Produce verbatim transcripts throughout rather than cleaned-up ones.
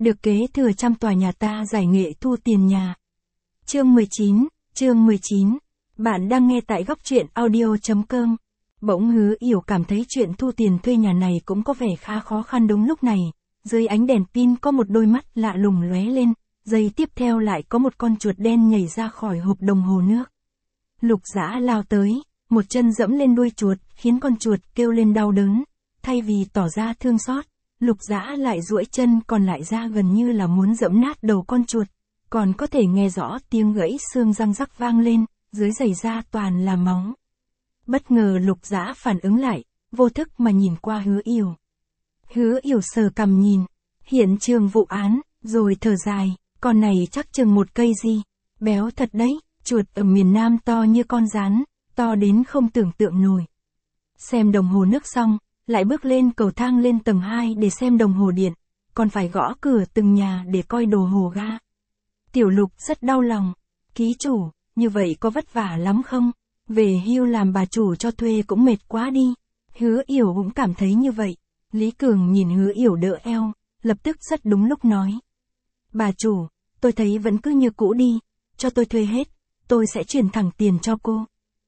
được kế thừa trăm tòa nhà ta giải nghệ thu tiền nhà. Chương mười chín, chương mười chín. Bạn đang nghe tại góc truyện audio chấm com. Bỗng Hứa Yểu cảm thấy chuyện thu tiền thuê nhà này cũng có vẻ khá khó khăn đúng lúc này. Dưới ánh đèn pin có một đôi mắt lạ lùng lóe lên, giây tiếp theo lại có một con chuột đen nhảy ra khỏi hộp đồng hồ nước. Lục Dã lao tới, một chân dẫm lên đuôi chuột, khiến con chuột kêu lên đau đớn. Thay vì tỏ ra thương xót, Lục Dã lại duỗi chân còn lại ra gần như là muốn dẫm nát đầu con chuột. Còn có thể nghe rõ tiếng gãy xương răng rắc vang lên, dưới giày da toàn là máu. Bất ngờ Lục Dã phản ứng lại, vô thức mà nhìn qua Hứa Yểu. Hứa Yểu sờ cằm nhìn, hiện trường vụ án, rồi thở dài, con này chắc chừng một cây gì, béo thật đấy, chuột ở miền Nam to như con rán, to đến không tưởng tượng nổi. Xem đồng hồ nước xong, lại bước lên cầu thang lên tầng hai để xem đồng hồ điện, còn phải gõ cửa từng nhà để coi đồ hồ ga. Tiểu Lục rất đau lòng, ký chủ, như vậy có vất vả lắm không? Về hưu làm bà chủ cho thuê cũng mệt quá đi. Hứa Yểu cũng cảm thấy như vậy. Lý Cường nhìn Hứa Yểu đỡ eo, lập tức rất đúng lúc nói. Bà chủ, tôi thấy vẫn cứ như cũ đi, cho tôi thuê hết, tôi sẽ chuyển thẳng tiền cho cô.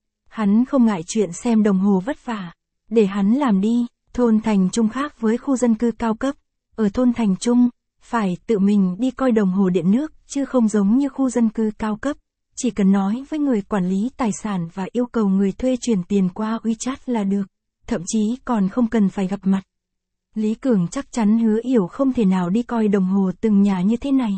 Hắn không ngại chuyện xem đồng hồ vất vả, để hắn làm đi. Thôn Thành Trung khác với khu dân cư cao cấp, ở thôn Thành Trung, phải tự mình đi coi đồng hồ điện nước, chứ không giống như khu dân cư cao cấp. Chỉ cần nói với người quản lý tài sản và yêu cầu người thuê chuyển tiền qua WeChat là được, thậm chí còn không cần phải gặp mặt. Lý Cường chắc chắn Hứa Yểu không thể nào đi coi đồng hồ từng nhà như thế này.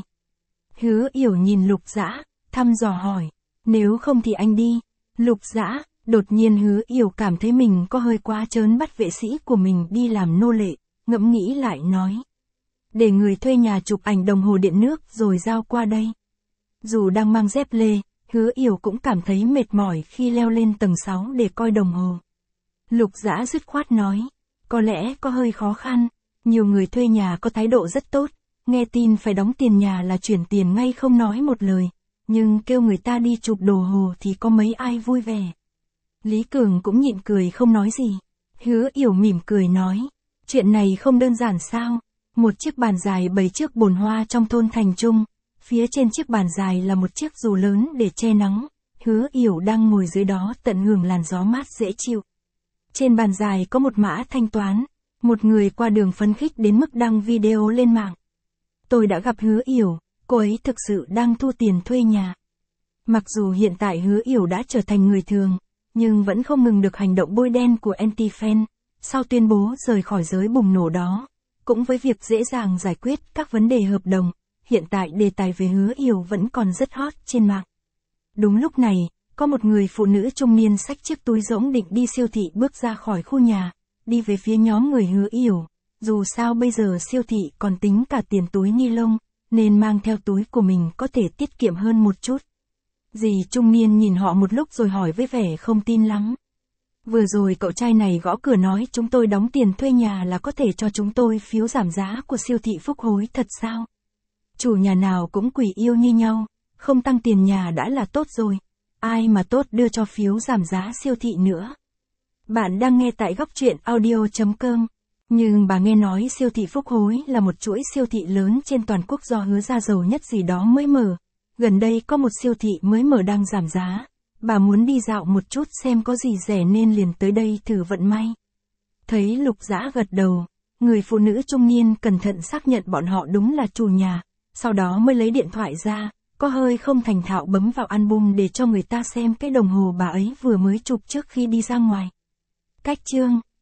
Hứa Yểu nhìn Lục Dã, thăm dò hỏi, nếu không thì anh đi. Lục Dã, đột nhiên Hứa Yểu cảm thấy mình có hơi quá trớn bắt vệ sĩ của mình đi làm nô lệ, ngẫm nghĩ lại nói. Để người thuê nhà chụp ảnh đồng hồ điện nước rồi giao qua đây. Dù đang mang dép lê, Hứa Yểu cũng cảm thấy mệt mỏi khi leo lên tầng sáu để coi đồng hồ. Lục Dã dứt khoát nói, có lẽ có hơi khó khăn, nhiều người thuê nhà có thái độ rất tốt, nghe tin phải đóng tiền nhà là chuyển tiền ngay không nói một lời, nhưng kêu người ta đi chụp đồ hồ thì có mấy ai vui vẻ. Lý Cường cũng nhịn cười không nói gì. Hứa Yểu mỉm cười nói, chuyện này không đơn giản sao? Một chiếc bàn dài bày trước bồn hoa trong thôn Thành Trung, phía trên chiếc bàn dài là một chiếc dù lớn để che nắng, Hứa Yểu đang ngồi dưới đó tận hưởng làn gió mát dễ chịu. Trên bàn dài có một mã thanh toán, một người qua đường phấn khích đến mức đăng video lên mạng. Tôi đã gặp Hứa Yểu, cô ấy thực sự đang thu tiền thuê nhà. Mặc dù hiện tại Hứa Yểu đã trở thành người thường, nhưng vẫn không ngừng được hành động bôi đen của anti-fan, sau tuyên bố rời khỏi giới bùng nổ đó. Cũng với việc dễ dàng giải quyết các vấn đề hợp đồng, hiện tại đề tài về Hứa Yểu vẫn còn rất hot trên mạng. Đúng lúc này, có một người phụ nữ trung niên xách chiếc túi rỗng định đi siêu thị bước ra khỏi khu nhà, đi về phía nhóm người Hứa Yểu. Dù sao bây giờ siêu thị còn tính cả tiền túi ni lông, nên mang theo túi của mình có thể tiết kiệm hơn một chút. Dì trung niên nhìn họ một lúc rồi hỏi với vẻ không tin lắm. Vừa rồi cậu trai này gõ cửa nói chúng tôi đóng tiền thuê nhà là có thể cho chúng tôi phiếu giảm giá của siêu thị Phúc Hối thật sao? Chủ nhà nào cũng quỷ yêu như nhau, không tăng tiền nhà đã là tốt rồi. Ai mà tốt đưa cho phiếu giảm giá siêu thị nữa. Bạn đang nghe tại góc truyện audio chấm com. Nhưng bà nghe nói siêu thị Phúc Hối là một chuỗi siêu thị lớn trên toàn quốc do Hứa gia giàu nhất gì đó mới mở. Gần đây có một siêu thị mới mở đang giảm giá. Bà muốn đi dạo một chút xem có gì rẻ nên liền tới đây thử vận may. Thấy Lục Dã gật đầu, người phụ nữ trung niên cẩn thận xác nhận bọn họ đúng là chủ nhà, sau đó mới lấy điện thoại ra, có hơi không thành thạo bấm vào album để cho người ta xem cái đồng hồ bà ấy vừa mới chụp trước khi đi ra ngoài. Cách chương